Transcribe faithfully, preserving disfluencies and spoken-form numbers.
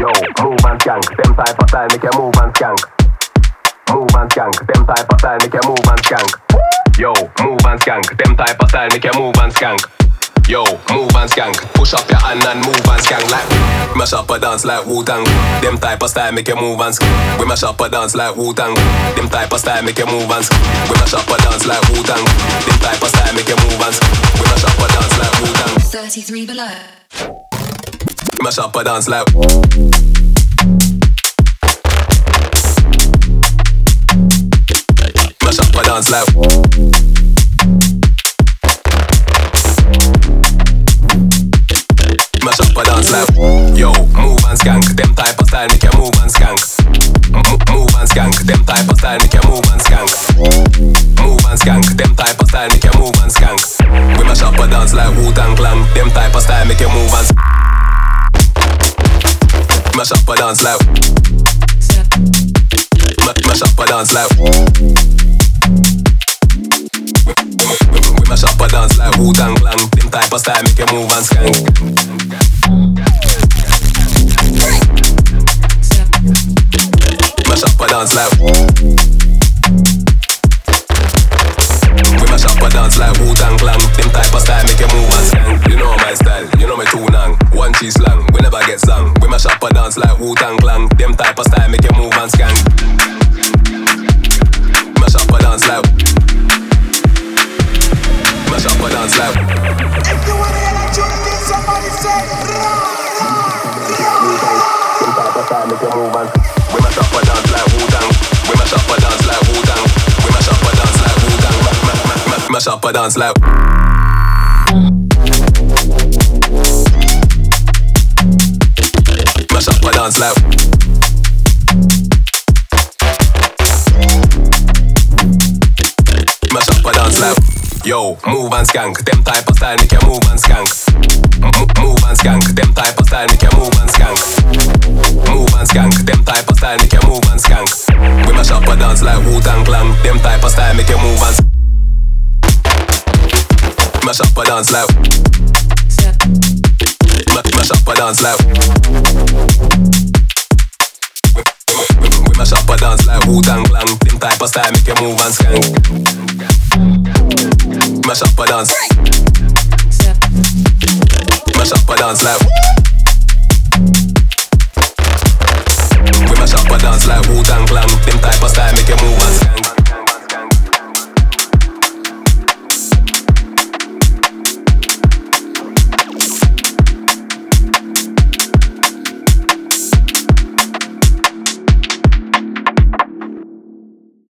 Yo, move and skank. Them type of style make you move and skank. Move and skank. Them type of style make you move and skank. Yo, move and skank. Them type of style make you move and skank. Yo, move and skank. Push up your hand and move and skank like mash up a dance like Wu-Tang. Them type of style make you move and skank. We mash up a dance like Wu-Tang. Them type of style make you move and skank. We mash up a dance like Wu-Tang. Them type of style make you move and skank. We mash up a dance like Wu-Tang. thirty-three below. We mash up a dance like mash up a dance like mash up a dance like yo, move and skank. Them type of style make you move and skank. M- move and skank. Them type of style make you move and skank. Move and skank. Them type of style make you move and skank. We mash up a dance like Wu-Tang Clan. Them type of style make you move and skank. Mash up a dance like mash up a dance like we mash up a dance like Wu-Tang Clan. Them type of style make you move and skank. Mash up a dance like we mash up a dance like Wu-Tang Clan. Them type of style make you move and skank. You know my style, you know me too nang. One cheese slang, we never get sung. We mash up a dance like Wu-Tang Clan. Them type of style make you move and skank. Mash up a dance like mash up a dance like if you wanna hear that tune again, somebody say them type of style make you move and we mash up a dance like Wu-Tang. We mash up a dance like Wu-Tang. We mash up a dance like Wu-Tang. Mash up a dance like mash up a dance like mash up a dance like yo, move and skank. Them type of style make you move and skank. M- move and skank. Them type of style make you move and skank. Move and skank. Them type of style make you move and skank. We mash up a dance like Wu-Tang Clan. Them type of style make you move and skank. Mash up a dance like mash up a dance like we mash up a dance like Wu-Tang Clan. Them type of style make you move and skank. Mash up a dance mash up a dance like